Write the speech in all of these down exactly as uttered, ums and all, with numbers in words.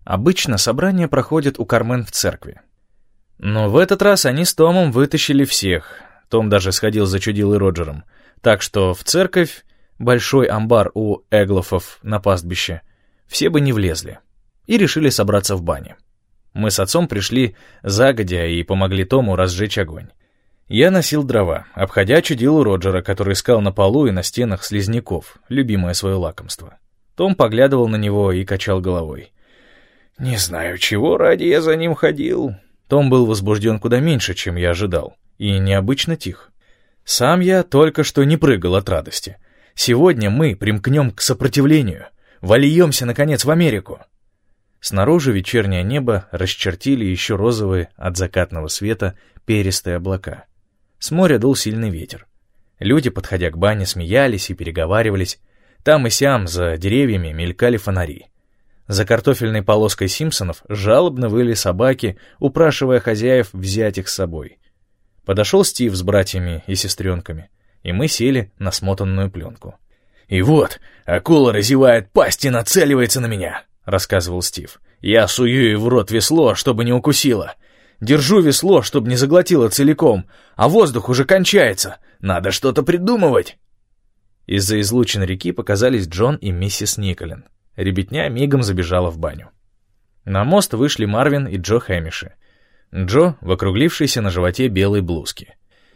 Обычно собрания проходят у Кармен в церкви. Но в этот раз они с Томом вытащили всех. Том даже сходил за Чудилой Роджером. Так что в церковь, большой амбар у Эглофов на пастбище, все бы не влезли. И решили собраться в бане. Мы с отцом пришли загодя и помогли Тому разжечь огонь. Я носил дрова, обходя Чудилу Роджера, который искал на полу и на стенах слизняков, любимое свое лакомство. Том поглядывал на него и качал головой. «Не знаю, чего ради я за ним ходил». Том был возбужден куда меньше, чем я ожидал, и необычно тих. Сам я только что не прыгал от радости. Сегодня мы примкнем к сопротивлению, вольемся, наконец, в Америку. Снаружи вечернее небо расчертили еще розовые от закатного света перистые облака. С моря дул сильный ветер. Люди, подходя к бане, смеялись и переговаривались. Там и сям за деревьями мелькали фонари. За картофельной полоской Симпсонов жалобно выли собаки, упрашивая хозяев взять их с собой. Подошел Стив с братьями и сестренками, и мы сели на смотанную пленку. «И вот, акула разевает пасть и нацеливается на меня», — рассказывал Стив. «Я сую ей в рот весло, чтобы не укусила. Держу весло, чтобы не заглотила целиком, а воздух уже кончается. Надо что-то придумывать». Из-за излучин реки показались Джон и миссис Николин. Ребятня мигом забежала в баню. На мост вышли Марвин и Джо Хэмиши. Джо в округлившейся на животе белой блузке.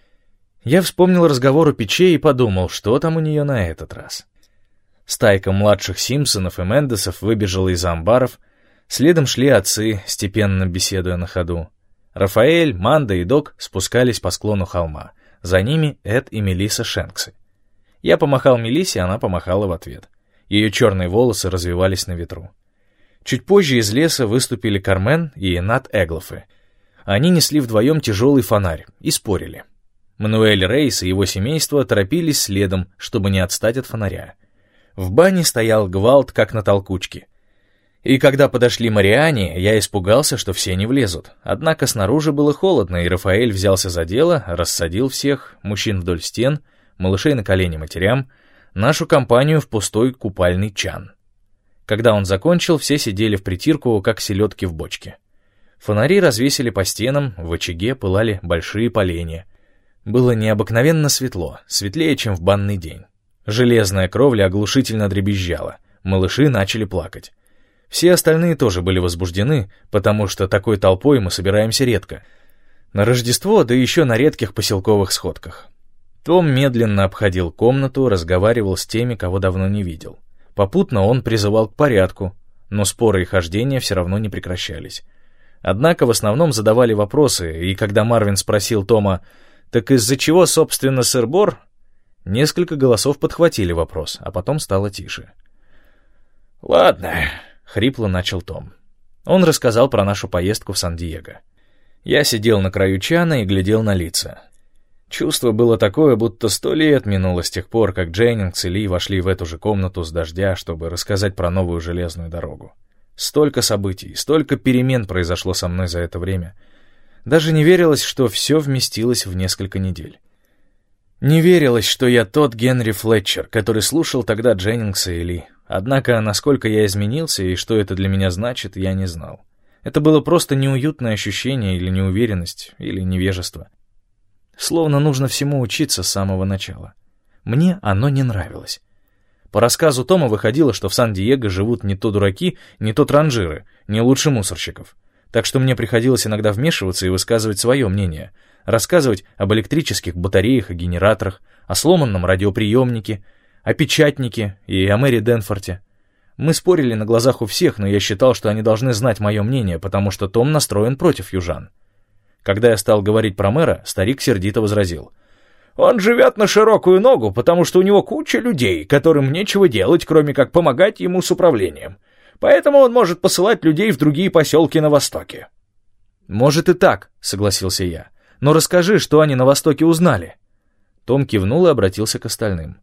Я вспомнил разговор у печей и подумал, что там у нее на этот раз. Стайка младших Симпсонов и Мендесов выбежала из амбаров, следом шли отцы, степенно беседуя на ходу. Рафаэль, Манда и Док спускались по склону холма. За ними Эд и Мелисса Шенксы. Я помахал Мелиссе, она помахала в ответ. Ее черные волосы развивались на ветру. Чуть позже из леса выступили Кармен и Нат Эглофы. Они несли вдвоем тяжелый фонарь и спорили. Мануэль Рейс и его семейство торопились следом, чтобы не отстать от фонаря. В бане стоял гвалт, как на толкучке. И когда подошли Мариане, я испугался, что все не влезут. Однако снаружи было холодно, и Рафаэль взялся за дело, рассадил всех, мужчин вдоль стен, малышей на колени матерям, нашу компанию в пустой купальный чан. Когда он закончил, все сидели в притирку, как селедки в бочке. Фонари развесили по стенам, в очаге пылали большие поленья. Было необыкновенно светло, светлее, чем в банный день. Железная кровля оглушительно дребезжала, малыши начали плакать. Все остальные тоже были возбуждены, потому что такой толпой мы собираемся редко. На Рождество, да еще на редких поселковых сходках. Том медленно обходил комнату, разговаривал с теми, кого давно не видел. Попутно он призывал к порядку, но споры и хождения все равно не прекращались. Однако в основном задавали вопросы, и когда Марвин спросил Тома, «Так из-за чего, собственно, сыр-бор?», несколько голосов подхватили вопрос, а потом стало тише. «Ладно», — хрипло начал Том. Он рассказал про нашу поездку в Сан-Диего. Я сидел на краю чана и глядел на лица. Чувство было такое, будто сто лет минуло с тех пор, как Дженнингс и Ли вошли в эту же комнату с дождя, чтобы рассказать про новую железную дорогу. Столько событий, столько перемен произошло со мной за это время. Даже не верилось, что все вместилось в несколько недель. Не верилось, что я тот Генри Флетчер, который слушал тогда Дженнингса и Ли. Однако, насколько я изменился и что это для меня значит, я не знал. Это было просто неуютное ощущение или неуверенность, или невежество. Словно нужно всему учиться с самого начала. Мне оно не нравилось. По рассказу Тома выходило, что в Сан-Диего живут не то дураки, не то транжиры, не лучше мусорщиков. Так что мне приходилось иногда вмешиваться и высказывать свое мнение, рассказывать об электрических батареях и генераторах, о сломанном радиоприемнике, о печатнике и о Мэри Денфорте. Мы спорили на глазах у всех, но я считал, что они должны знать мое мнение, потому что Том настроен против южан. Когда я стал говорить про мэра, старик сердито возразил. «Он живет на широкую ногу, потому что у него куча людей, которым нечего делать, кроме как помогать ему с управлением. Поэтому он может посылать людей в другие поселки на Востоке». «Может и так», — согласился я. «Но расскажи, что они на Востоке узнали». Том кивнул и обратился к остальным.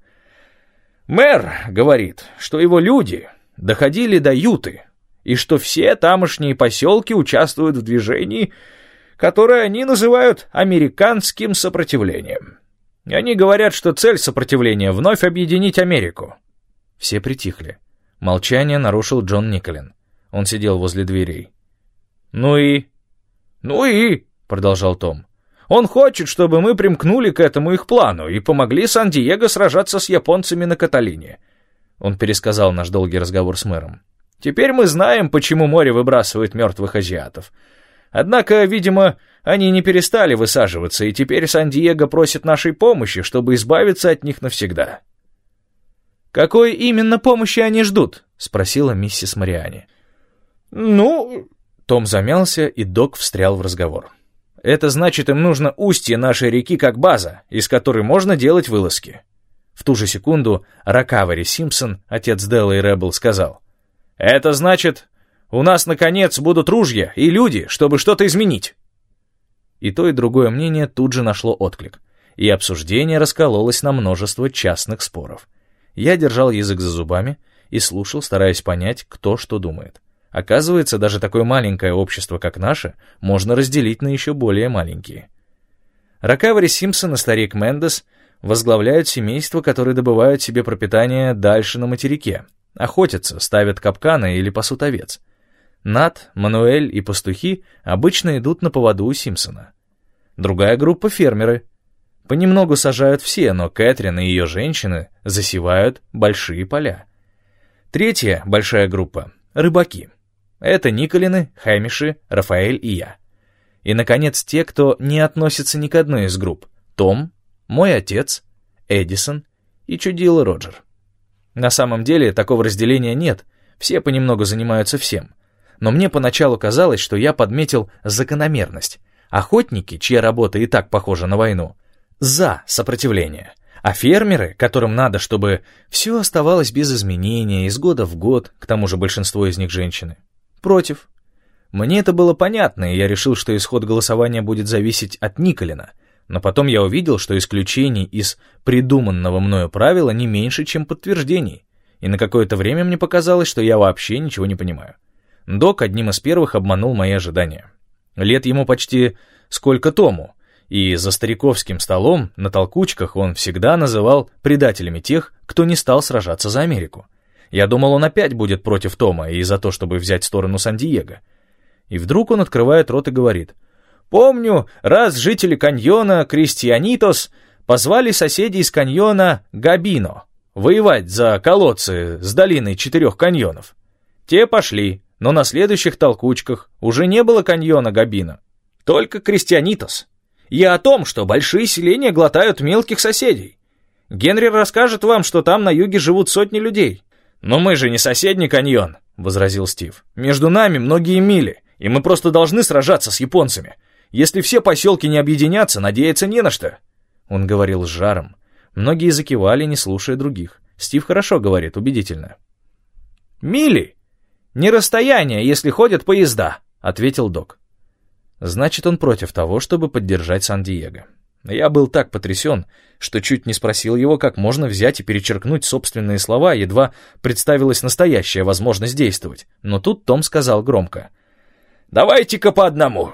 «Мэр говорит, что его люди доходили до Юты, и что все тамошние поселки участвуют в движении, которое они называют американским сопротивлением. Они говорят, что цель сопротивления — вновь объединить Америку». Все притихли. Молчание нарушил Джон Николин. Он сидел возле дверей. «Ну и?» «Ну и?» — продолжал Том. «Он хочет, чтобы мы примкнули к этому их плану и помогли Сан-Диего сражаться с японцами на Каталине». Он пересказал наш долгий разговор с мэром. «Теперь мы знаем, почему море выбрасывает мертвых азиатов. Однако, видимо, они не перестали высаживаться, и теперь Сан-Диего просит нашей помощи, чтобы избавиться от них навсегда». «Какой именно помощи они ждут?» — спросила миссис Мариани. «Ну...» Том замялся, и Док встрял в разговор. «Это значит, им нужно устье нашей реки как база, из которой можно делать вылазки». В ту же секунду Ракавери Симпсон, отец Делла и Ребел, сказал: «Это значит, у нас, наконец, будут ружья и люди, чтобы что-то изменить». И то, и другое мнение тут же нашло отклик, и обсуждение раскололось на множество частных споров. Я держал язык за зубами и слушал, стараясь понять, кто что думает. Оказывается, даже такое маленькое общество, как наше, можно разделить на еще более маленькие. Ракавери Симпсон и старик Мендес возглавляют семейство, которые добывают себе пропитание дальше на материке, охотятся, ставят капканы или пасут овец. Нат, Мануэль и пастухи обычно идут на поводу у Симпсона. Другая группа — фермеры. Понемногу сажают все, но Кэтрин и ее женщины засевают большие поля. Третья большая группа — рыбаки. Это Николины, Хэмиши, Рафаэль и я. И, наконец, те, кто не относится ни к одной из групп. Том, мой отец, Эдисон и чудило Роджер. На самом деле такого разделения нет, все понемногу занимаются всем. Но мне поначалу казалось, что я подметил закономерность. Охотники, чья работа и так похожа на войну, за сопротивление. А фермеры, которым надо, чтобы все оставалось без изменения из года в год, к тому же большинство из них женщины, против. Мне это было понятно, и я решил, что исход голосования будет зависеть от Николина, но потом я увидел, что исключений из придуманного мною правила не меньше, чем подтверждений, и на какое-то время мне показалось, что я вообще ничего не понимаю. Док одним из первых обманул мои ожидания. Лет ему почти сколько Тому, и за стариковским столом на толкучках он всегда называл предателями тех, кто не стал сражаться за Америку. Я думал, он опять будет против Тома и за то, чтобы взять сторону Сан-Диего. И вдруг он открывает рот и говорит: «Помню, раз жители каньона Кристианитос позвали соседей из каньона Габино воевать за колодцы с долиной четырех каньонов. Те пошли, но на следующих толкучках уже не было каньона Габино, только Кристианитос. Я о том, что большие селения глотают мелких соседей. Генри расскажет вам, что там на юге живут сотни людей». «Но мы же не соседний каньон», — возразил Стив. «Между нами многие мили, и мы просто должны сражаться с японцами. Если все поселки не объединятся, надеяться не на что». Он говорил с жаром. Многие закивали, не слушая других. Стив хорошо говорит, убедительно. «Мили! Не расстояние, если ходят поезда», — ответил Док. Значит, он против того, чтобы поддержать Сан-Диего. Я был так потрясен, что чуть не спросил его, как можно взять и перечеркнуть собственные слова, едва представилась настоящая возможность действовать. Но тут Том сказал громко: «Давайте-ка по одному».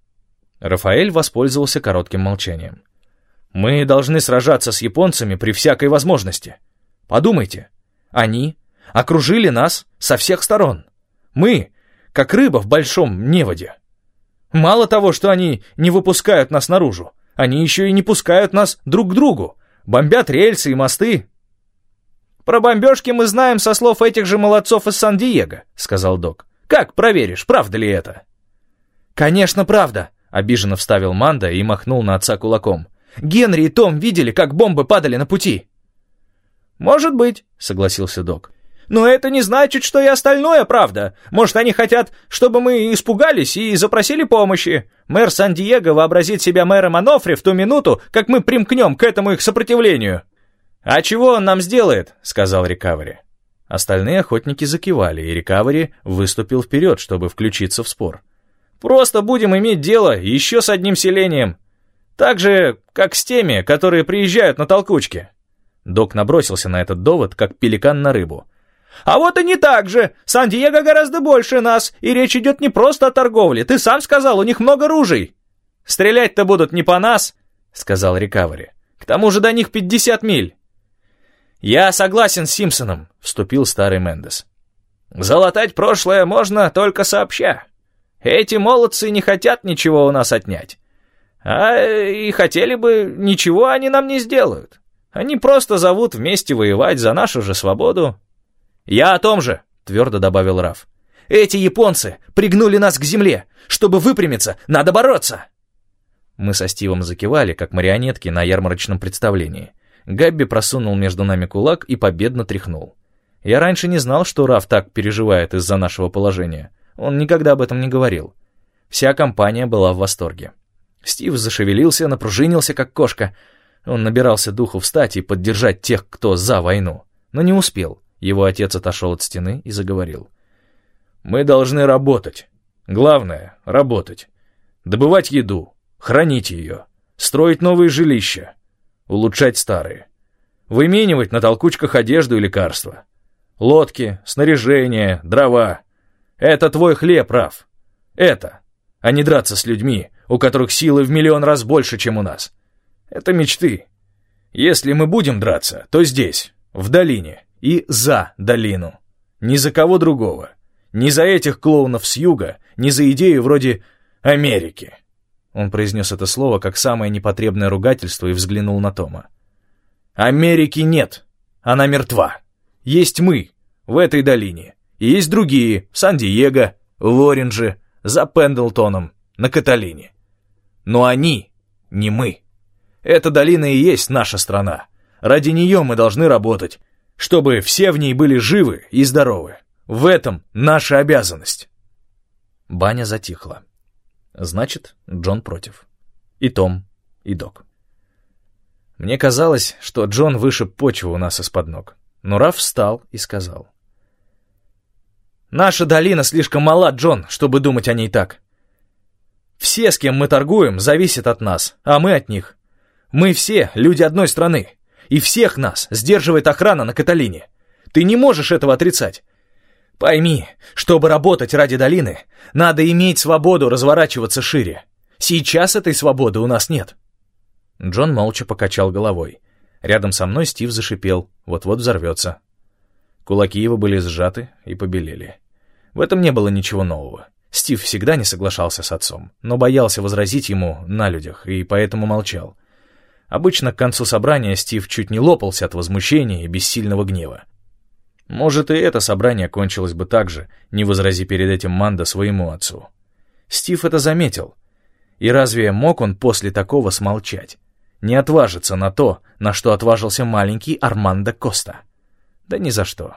Рафаэль воспользовался коротким молчанием. «Мы должны сражаться с японцами при всякой возможности. Подумайте, они окружили нас со всех сторон. Мы, как рыба в большом неводе. Мало того, что они не выпускают нас наружу, они еще и не пускают нас друг к другу, бомбят рельсы и мосты». «Про бомбежки мы знаем со слов этих же молодцов из Сан-Диего», — сказал Док. «Как проверишь, правда ли это?» «Конечно, правда», — обиженно вставил Манда и махнул на отца кулаком. «Генри и Том видели, как бомбы падали на пути». «Может быть», — согласился Док. «Но это не значит, что и остальное правда. Может, они хотят, чтобы мы испугались и запросили помощи. Мэр Сан-Диего вообразит себя мэром Анофри в ту минуту, как мы примкнем к этому их сопротивлению». «А чего он нам сделает?» — сказал Рикавери. Остальные охотники закивали, и Рикавери выступил вперед, чтобы включиться в спор. «Просто будем иметь дело еще с одним селением. Так же, как с теми, которые приезжают на толкучки». Док набросился на этот довод, как пеликан на рыбу. «А вот и не так же. Сан-Диего гораздо больше нас, и речь идет не просто о торговле. Ты сам сказал, у них много ружей». «Стрелять-то будут не по нас», — сказал Рикавери. «К тому же до них пятьдесят миль». «Я согласен с Симпсоном», — вступил старый Мендес. Залатать прошлое можно только сообща. Эти молодцы не хотят ничего у нас отнять. А и хотели бы, ничего они нам не сделают. Они просто зовут вместе воевать за нашу же свободу». «Я о том же», — твердо добавил Раф. «Эти японцы пригнули нас к земле. Чтобы выпрямиться, надо бороться». Мы со Стивом закивали, как марионетки на ярмарочном представлении. Габби просунул между нами кулак и победно тряхнул. Я раньше не знал, что Раф так переживает из-за нашего положения. Он никогда об этом не говорил. Вся компания была в восторге. Стив зашевелился, напружинился, как кошка. Он набирался духу встать и поддержать тех, кто за войну. Но не успел. Его отец отошел от стены и заговорил. «Мы должны работать. Главное — работать. Добывать еду, хранить ее, строить новые жилища, улучшать старые, выменивать на толкучках одежду и лекарства. Лодки, снаряжение, дрова. Это твой хлеб, Раф. Это, а не драться с людьми, у которых силы в миллион раз больше, чем у нас. Это мечты. Если мы будем драться, то здесь, в долине и за долину. Ни за кого другого. Ни за этих клоунов с юга, ни за идею вроде Америки». Он произнес это слово как самое непотребное ругательство и взглянул на Тома. «Америки нет. Она мертва. Есть мы в этой долине. И есть другие в Сан-Диего, в Ориндже, за Пендлтоном, на Каталине. Но они не мы. Эта долина и есть наша страна. Ради нее мы должны работать, чтобы все в ней были живы и здоровы. В этом наша обязанность». Баня затихла. Значит, Джон против. И Том, и Док. Мне казалось, что Джон вышиб почву у нас из-под ног. Но Раф встал и сказал. «Наша долина слишком мала, Джон, чтобы думать о ней так. Все, с кем мы торгуем, зависят от нас, а мы от них. Мы все люди одной страны, и всех нас сдерживает охрана на Каталине. Ты не можешь этого отрицать. Пойми, чтобы работать ради долины, надо иметь свободу разворачиваться шире. Сейчас этой свободы у нас нет». Джон молча покачал головой. Рядом со мной Стив зашипел, вот-вот взорвется. Кулаки его были сжаты и побелели. В этом не было ничего нового. Стив всегда не соглашался с отцом, но боялся возразить ему на людях, и поэтому молчал. Обычно к концу собрания Стив чуть не лопался от возмущения и бессильного гнева. Может, и это собрание кончилось бы так же, не возрази перед этим Мандо своему отцу. Стив это заметил. И разве мог он после такого смолчать? Не отважиться на то, на что отважился маленький Армандо Коста? Да ни за что.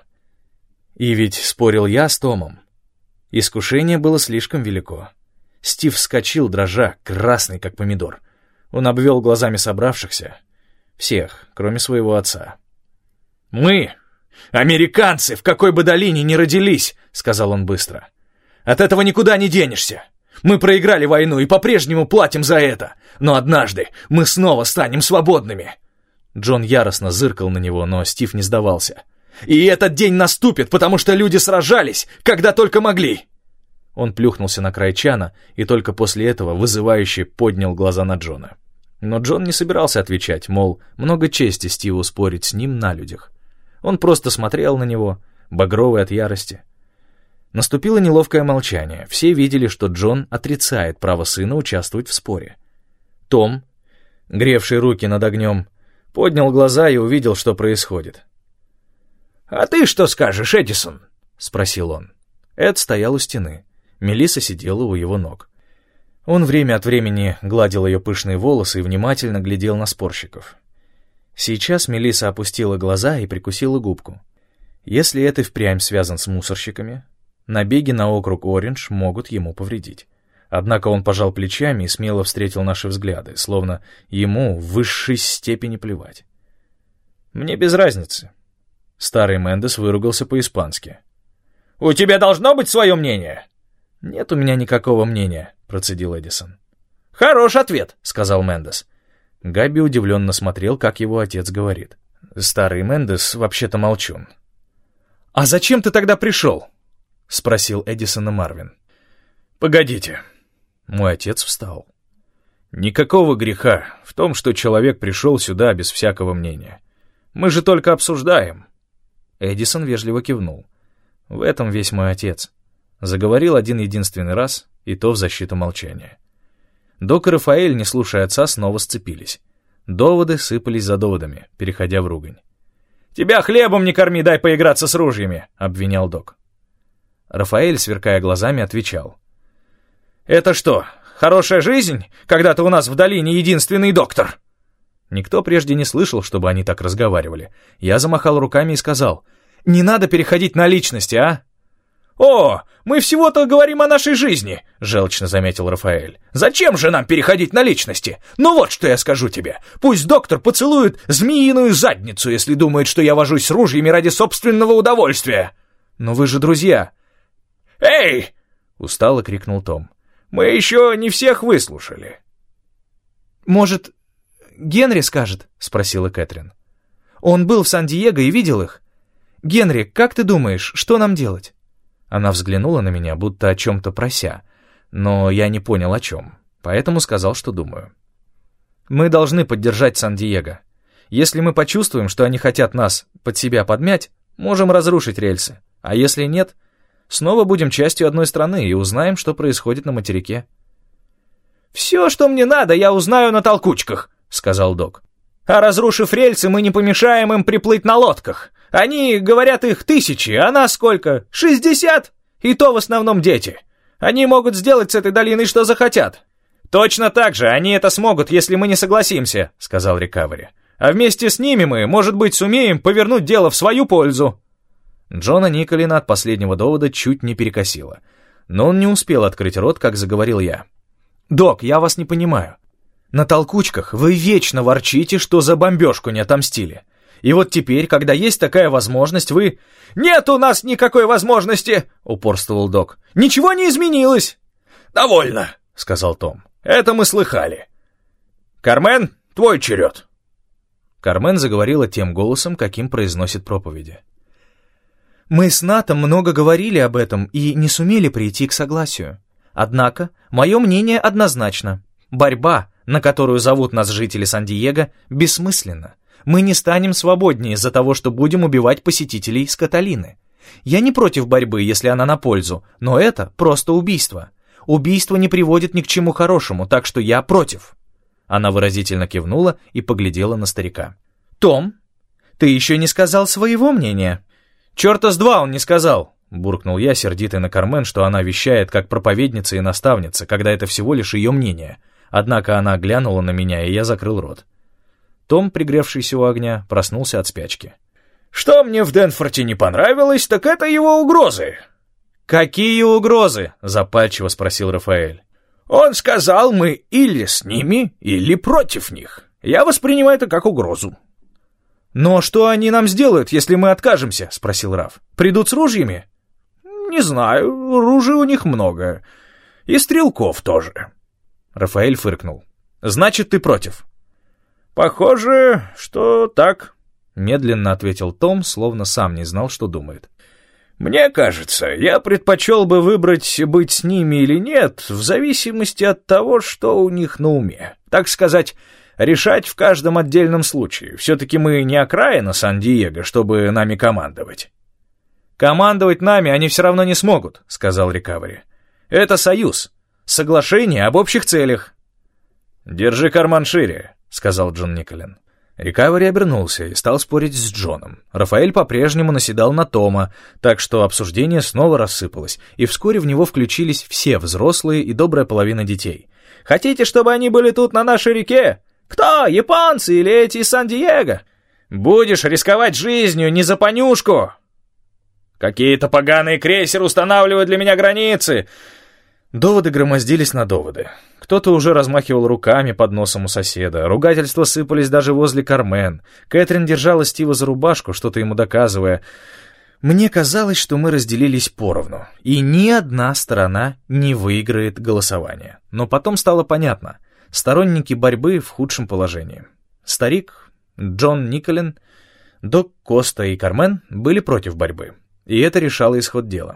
И ведь спорил я с Томом. Искушение было слишком велико. Стив вскочил, дрожа, красный, как помидор. Он обвел глазами собравшихся. Всех, кроме своего отца. «Мы, американцы, в какой бы долине ни родились, — сказал он быстро, — от этого никуда не денешься. Мы проиграли войну и по-прежнему платим за это, но однажды мы снова станем свободными». Джон яростно зыркал на него, но Стив не сдавался. «И этот день наступит, потому что люди сражались, когда только могли!» Он плюхнулся на край чана и только после этого вызывающе поднял глаза на Джона. Но Джон не собирался отвечать, мол, много чести Стиву спорить с ним на людях. Он просто смотрел на него, багровый от ярости. Наступило неловкое молчание. Все видели, что Джон отрицает право сына участвовать в споре. Том, гревший руки над огнем, поднял глаза и увидел, что происходит. «А ты что скажешь, Эдисон?» — спросил он. Эд стоял у стены. Мелисса сидела у его ног. Он время от времени гладил ее пышные волосы и внимательно глядел на спорщиков. Сейчас Мелисса опустила глаза и прикусила губку. Если это впрямь связан с мусорщиками, набеги на округ Ориндж могут ему повредить. Однако он пожал плечами и смело встретил наши взгляды, словно ему в высшей степени плевать. «Мне без разницы». Старый Мендес выругался по-испански. «У тебя должно быть свое мнение?» «Нет у меня никакого мнения», — процедил Эдисон. «Хороший ответ», — сказал Мендес. Габи удивленно смотрел, как его отец говорит. Старый Мендес вообще-то молчун. «А зачем ты тогда пришел?» — спросил Эдисона Марвин. «Погодите». Мой отец встал. «Никакого греха в том, что человек пришел сюда без всякого мнения. Мы же только обсуждаем». Эдисон вежливо кивнул. В этом весь мой отец. Заговорил один единственный раз, и то в защиту молчания. Док и Рафаэль, не слушая отца, снова сцепились. Доводы сыпались за доводами, переходя в ругань. «Тебя хлебом не корми, дай поиграться с ружьями!» — обвинял Док. Рафаэль, сверкая глазами, отвечал. «Это что, хорошая жизнь, когда ты у нас в долине единственный доктор?» Никто прежде не слышал, чтобы они так разговаривали. Я замахал руками и сказал: «Не надо переходить на личности, а?» «О, мы всего-то говорим о нашей жизни», — желчно заметил Рафаэль. «Зачем же нам переходить на личности? Ну вот что я скажу тебе. Пусть доктор поцелует змеиную задницу, если думает, что я вожусь с ружьями ради собственного удовольствия». «Но вы же друзья». «Эй!» — устало крикнул Том. «Мы еще не всех выслушали». «Может, Генри скажет?» — спросила Кэтрин. «Он был в Сан-Диего и видел их. Генри, как ты думаешь, что нам делать?» Она взглянула на меня, будто о чем-то прося, но я не понял, о чем, поэтому сказал, что думаю. «Мы должны поддержать Сан-Диего. Если мы почувствуем, что они хотят нас под себя подмять, можем разрушить рельсы, а если нет, снова будем частью одной страны и узнаем, что происходит на материке». «Все, что мне надо, я узнаю на толкучках», — сказал Док. «А разрушив рельсы, мы не помешаем им приплыть на лодках. Они, говорят, их тысячи, а нас сколько? Шестьдесят? И то в основном дети. Они могут сделать с этой долиной что захотят». «Точно так же они это смогут, если мы не согласимся», — сказал Рикавери. «А вместе с ними мы, может быть, сумеем повернуть дело в свою пользу». Джона Николина от последнего довода чуть не перекосило. Но он не успел открыть рот, как заговорил я. «Док, я вас не понимаю. На толкучках вы вечно ворчите, что за бомбежку не отомстили. И вот теперь, когда есть такая возможность, вы...» «Нет у нас никакой возможности!» — упорствовал Док. «Ничего не изменилось!» «Довольно!» — сказал Том. «Это мы слыхали. Кармен, твой черед!» Кармен заговорила тем голосом, каким произносит проповеди. «Мы с Натом много говорили об этом и не сумели прийти к согласию. Однако, мое мнение однозначно. Борьба, на которую зовут нас жители Сан-Диего, бессмысленна. Мы не станем свободнее из-за того, что будем убивать посетителей Скоталины. Я не против борьбы, если она на пользу, но это просто убийство. Убийство не приводит ни к чему хорошему, так что я против». Она выразительно кивнула и поглядела на старика. «Том, ты еще не сказал своего мнения». «Черта с два он не сказал», — буркнул я, сердитый на Кармен, что она вещает как проповедница и наставница, когда это всего лишь ее мнение. Однако она глянула на меня, и я закрыл рот. Том, пригревшийся у огня, проснулся от спячки. «Что мне в Денфорте не понравилось, так это его угрозы». «Какие угрозы?» — запальчиво спросил Рафаэль. «Он сказал, мы или с ними, или против них. Я воспринимаю это как угрозу». «Но что они нам сделают, если мы откажемся?» — спросил Раф. «Придут с ружьями?» «Не знаю, ружей у них много. И стрелков тоже». Рафаэль фыркнул. «Значит, ты против?» «Похоже, что так», — медленно ответил Том, словно сам не знал, что думает. «Мне кажется, я предпочел бы выбрать, быть с ними или нет, в зависимости от того, что у них на уме. Так сказать, решать в каждом отдельном случае. Все-таки мы не окраина Сан-Диего, чтобы нами командовать». «Командовать нами они все равно не смогут», — сказал Рикавери. «Это союз, соглашение об общих целях». «Держи карман шире», — сказал Джон Николин. Рикавери обернулся и стал спорить с Джоном. Рафаэль по-прежнему наседал на Тома, так что обсуждение снова рассыпалось, и вскоре в него включились все взрослые и добрая половина детей. «Хотите, чтобы они были тут на нашей реке? Кто, японцы или эти из Сан-Диего? Будешь рисковать жизнью не за понюшку!» «Какие-то поганые крейсеры устанавливают для меня границы!» Доводы громоздились на доводы. Кто-то уже размахивал руками под носом у соседа. Ругательства сыпались даже возле Кармен. Кэтрин держала Стива за рубашку, что-то ему доказывая. Мне казалось, что мы разделились поровну, и ни одна сторона не выиграет голосование. Но потом стало понятно. Сторонники борьбы в худшем положении. Старик, Джон Николин, Док Коста и Кармен были против борьбы. И это решало исход дела.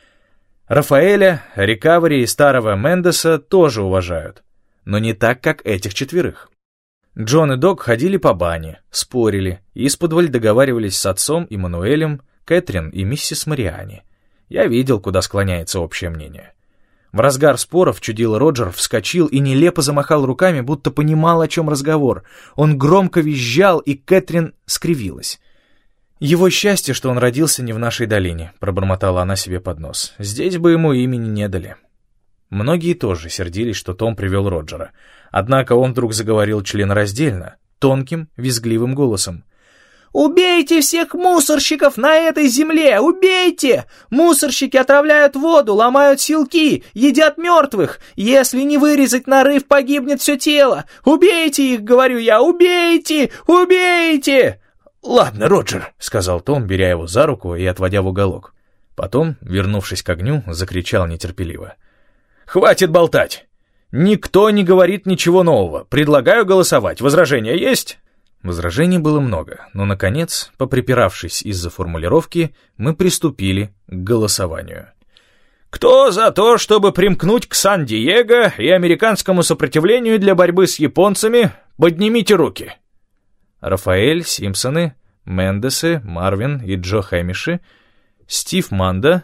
Рафаэля, Рикавери и старого Мендеса тоже уважают, но не так, как этих четверых. Джон и Док ходили по бане, спорили и исподволь договаривались с отцом Эммануэлем, Кэтрин и миссис Мариани. Я видел, куда склоняется общее мнение. В разгар споров чудило Роджер вскочил и нелепо замахал руками, будто понимал, о чем разговор. Он громко визжал, и Кэтрин скривилась. «Его счастье, что он родился не в нашей долине», — пробормотала она себе под нос. «Здесь бы ему имени не дали». Многие тоже сердились, что Том привел Роджера. Однако он вдруг заговорил членораздельно, тонким, визгливым голосом. «Убейте всех мусорщиков на этой земле! Убейте! Мусорщики отравляют воду, ломают селки, едят мертвых! Если не вырезать нарыв, погибнет все тело! Убейте их, говорю я! Убейте! Убейте!» «Ладно, Роджер», — сказал Том, беря его за руку и отводя в уголок. Потом, вернувшись к огню, закричал нетерпеливо. «Хватит болтать! Никто не говорит ничего нового. Предлагаю голосовать. Возражения есть?» Возражений было много, но, наконец, поприпиравшись из-за формулировки, мы приступили к голосованию. «Кто за то, чтобы примкнуть к Сан-Диего и американскому сопротивлению для борьбы с японцами, поднимите руки!» Рафаэль, Симпсоны, Мендесы, Марвин и Джо Хэмиши, Стив Манда,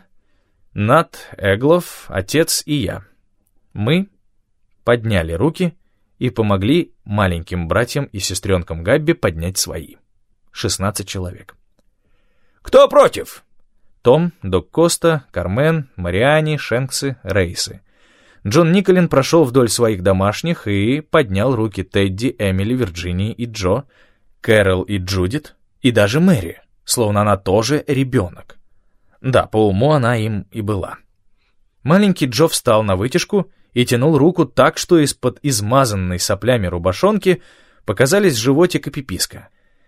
Нат Эглов, отец и я. Мы подняли руки и помогли маленьким братьям и сестренкам Габби поднять свои. шестнадцать человек. «Кто против?» Том, Док Коста, Кармен, Мариани, Шенксы, Рейсы. Джон Николин прошел вдоль своих домашних и поднял руки Тедди, Эмили, Вирджинии и Джо, Кэрол и Джудит, и даже Мэри, словно она тоже ребенок. Да, по уму она им и была. Маленький Джо встал на вытяжку и тянул руку так, что из-под измазанной соплями рубашонки показались животик и пиписка.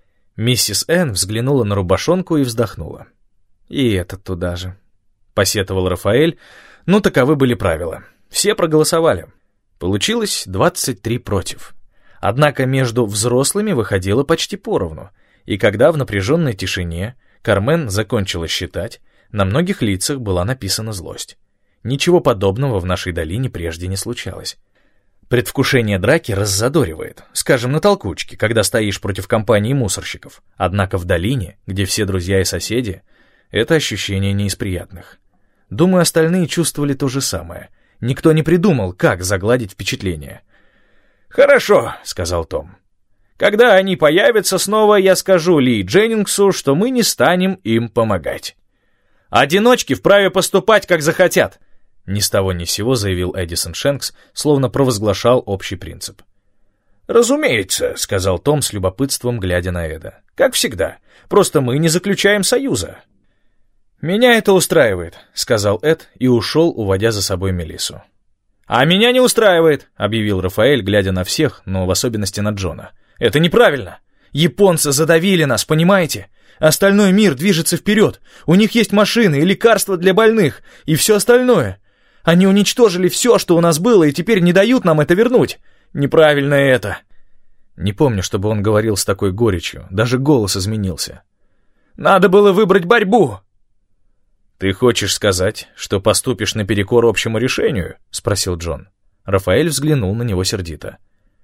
Миссис Энн взглянула на рубашонку и вздохнула. «И этот туда же», — посетовал Рафаэль, но таковы были правила. Все проголосовали. Получилось двадцать три против. Однако между взрослыми выходило почти поровну, и когда в напряженной тишине Кармен закончила считать, на многих лицах была написана злость. Ничего подобного в нашей долине прежде не случалось. Предвкушение драки раззадоривает, скажем, на толкучке, когда стоишь против компании мусорщиков. Однако в долине, где все друзья и соседи, это ощущение не из приятных. Думаю, остальные чувствовали то же самое. Никто не придумал, как загладить впечатление. «Хорошо», — сказал Том. «Когда они появятся снова, я скажу Ли Дженнингсу, что мы не станем им помогать». «Одиночки вправе поступать, как захотят», — ни с того ни с сего заявил Эдисон Шенкс, словно провозглашал общий принцип. «Разумеется», — сказал Том с любопытством, глядя на Эда. «Как всегда. Просто мы не заключаем союза». «Меня это устраивает», — сказал Эд и ушел, уводя за собой Мелиссу. «А меня не устраивает», — объявил Рафаэль, глядя на всех, но в особенности на Джона. «Это неправильно. Японцы задавили нас, понимаете? Остальной мир движется вперед. У них есть машины и лекарства для больных, и все остальное. Они уничтожили все, что у нас было, и теперь не дают нам это вернуть. Неправильно это». Не помню, чтобы он говорил с такой горечью, даже голос изменился. «Надо было выбрать борьбу». «Ты хочешь сказать, что поступишь наперекор общему решению?» — спросил Джон. Рафаэль взглянул на него сердито.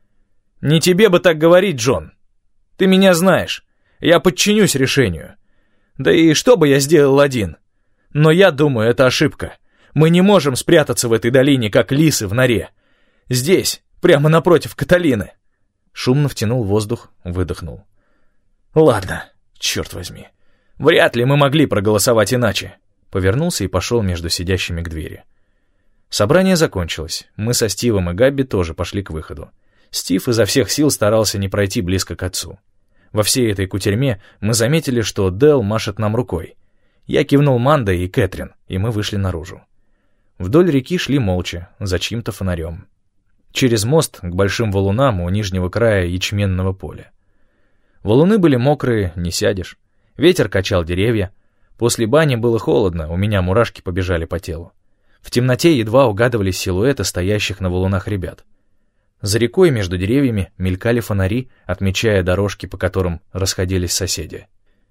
«Не тебе бы так говорить, Джон. Ты меня знаешь. Я подчинюсь решению. Да и что бы я сделал один? Но я думаю, это ошибка. Мы не можем спрятаться в этой долине, как лисы в норе. Здесь, прямо напротив Каталины». Шумно втянул воздух, выдохнул. «Ладно, черт возьми. Вряд ли мы могли проголосовать иначе». Повернулся и пошел между сидящими к двери. Собрание закончилось. Мы со Стивом и Габби тоже пошли к выходу. Стив изо всех сил старался не пройти близко к отцу. Во всей этой кутерьме мы заметили, что Дэл машет нам рукой. Я кивнул Манда и Кэтрин, и мы вышли наружу. Вдоль реки шли молча, за чьим-то фонарем. Через мост к большим валунам у нижнего края ячменного поля. Валуны были мокрые, не сядешь. Ветер качал деревья. После бани было холодно, у меня мурашки побежали по телу. В темноте едва угадывались силуэты стоящих на валунах ребят. За рекой между деревьями мелькали фонари, отмечая дорожки, по которым расходились соседи.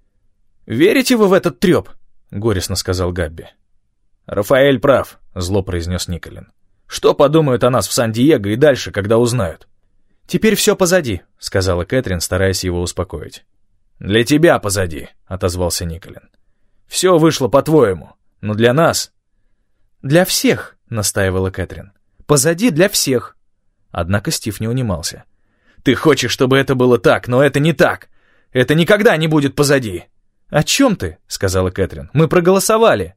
«Верите вы в этот треп?» — горестно сказал Габби. «Рафаэль прав», — зло произнес Николин. «Что подумают о нас в Сан-Диего и дальше, когда узнают?» «Теперь все позади», — сказала Кэтрин, стараясь его успокоить. «Для тебя позади», — отозвался Николин. «Все вышло по-твоему. Но для нас...» «Для всех», — настаивала Кэтрин. «Позади для всех». Однако Стив не унимался. «Ты хочешь, чтобы это было так, но это не так. Это никогда не будет позади». «О чем ты?» — сказала Кэтрин. «Мы проголосовали».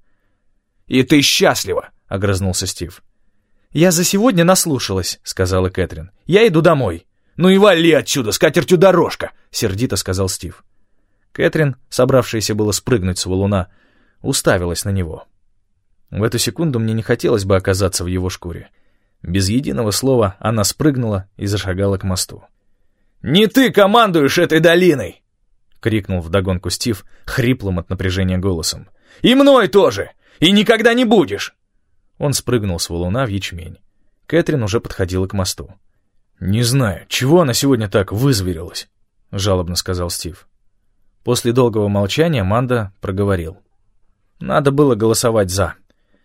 «И ты счастлива», — огрызнулся Стив. «Я за сегодня наслушалась», — сказала Кэтрин. «Я иду домой». «Ну и вали отсюда, с катертью дорожка», — сердито сказал Стив. Кэтрин, собравшаяся было спрыгнуть с валуна, уставилась на него. В эту секунду мне не хотелось бы оказаться в его шкуре. Без единого слова она спрыгнула и зашагала к мосту. «Не ты командуешь этой долиной!» — крикнул вдогонку Стив хриплым от напряжения голосом. «И мной тоже! И никогда не будешь!» Он спрыгнул с валуна в ячмень. Кэтрин уже подходила к мосту. «Не знаю, чего она сегодня так вызверилась», — жалобно сказал Стив. После долгого молчания Манда проговорил. «Надо было голосовать «за».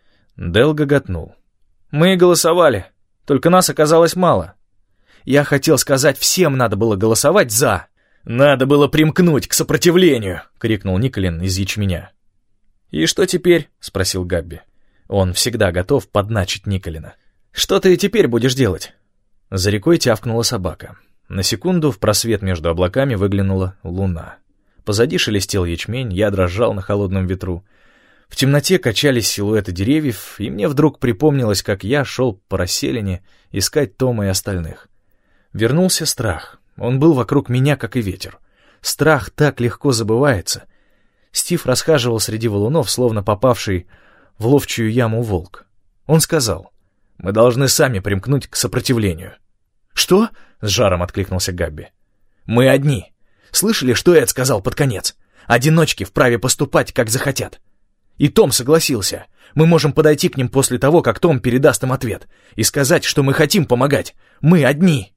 Дэл гоготнул. «Мы и голосовали, только нас оказалось мало. Я хотел сказать, всем надо было голосовать «за». «Надо было примкнуть к сопротивлению», — крикнул Николин из ячменя. «И что теперь?» — спросил Габби. Он всегда готов подначить Николина. «Что ты теперь будешь делать?» За рекой тявкнула собака. На секунду в просвет между облаками выглянула луна. Позади шелестел ячмень, я дрожал на холодном ветру. В темноте качались силуэты деревьев, и мне вдруг припомнилось, как я шел по расселине искать Тома и остальных. Вернулся страх. Он был вокруг меня, как и ветер. Страх так легко забывается. Стив расхаживал среди валунов, словно попавший в ловчую яму волк. Он сказал: «Мы должны сами примкнуть к сопротивлению». «Что?» — с жаром откликнулся Габби. «Мы одни. Слышали, что Эд сказал под конец? Одиночки вправе поступать, как захотят. И Том согласился. Мы можем подойти к ним после того, как Том передаст им ответ, и сказать, что мы хотим помогать. Мы одни».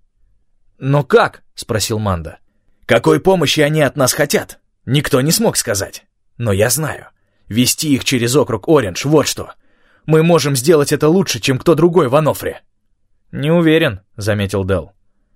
«Но как?» — спросил Манда. «Какой помощи они от нас хотят? Никто не смог сказать. Но я знаю. Вести их через округ Ориндж — вот что. Мы можем сделать это лучше, чем кто другой в Анофре». «Не уверен», — заметил Дэл.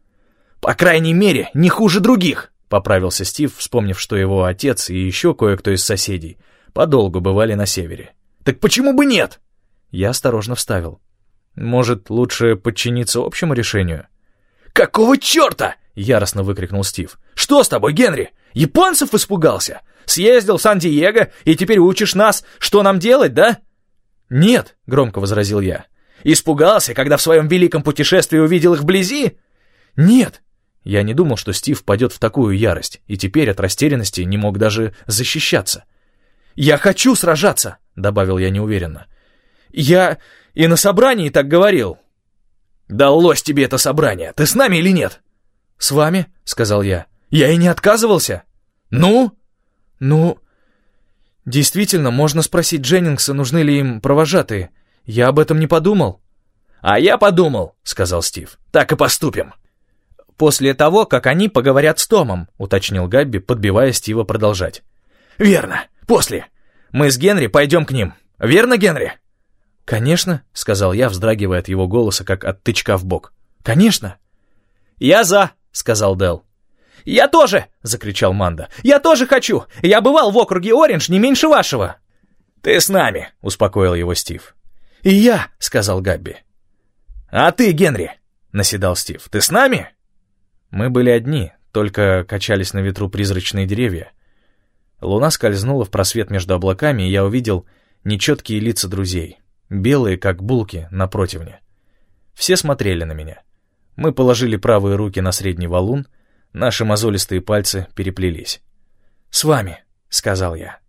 «По крайней мере, не хуже других», — поправился Стив, вспомнив, что его отец и еще кое-кто из соседей подолгу бывали на севере. «Так почему бы нет?» Я осторожно вставил. «Может, лучше подчиниться общему решению?» «Какого черта?» — яростно выкрикнул Стив. «Что с тобой, Генри? Японцев испугался? Съездил в Сан-Диего и теперь учишь нас, что нам делать, да?» «Нет», — громко возразил я. «Испугался, когда в своем великом путешествии увидел их вблизи?» «Нет». Я не думал, что Стив впадет в такую ярость, и теперь от растерянности не мог даже защищаться. «Я хочу сражаться», — добавил я неуверенно. «Я и на собрании так говорил». «Далось тебе это собрание. Ты с нами или нет?» «С вами», — сказал я. «Я и не отказывался». «Ну?» «Ну...» «Действительно, можно спросить Дженнингса, нужны ли им провожатые. Я об этом не подумал». «А я подумал», — сказал Стив. «Так и поступим». «После того, как они поговорят с Томом», — уточнил Габби, подбивая Стива продолжать. «Верно. После. Мы с Генри пойдем к ним. Верно, Генри?» «Конечно», — сказал я, вздрагивая от его голоса, как от тычка в бок. «Конечно». «Я за», — сказал Дэл. «Я тоже!» — закричал Манда. «Я тоже хочу! Я бывал в округе Ориндж не меньше вашего!» «Ты с нами!» — успокоил его Стив. «И я!» — сказал Габби. «А ты, Генри!» — наседал Стив. «Ты с нами?» Мы были одни, только качались на ветру призрачные деревья. Луна скользнула в просвет между облаками, и я увидел нечеткие лица друзей, белые, как булки, на противне. Все смотрели на меня. Мы положили правые руки на средний валун, наши мозолистые пальцы переплелись. «С вами», — сказал я.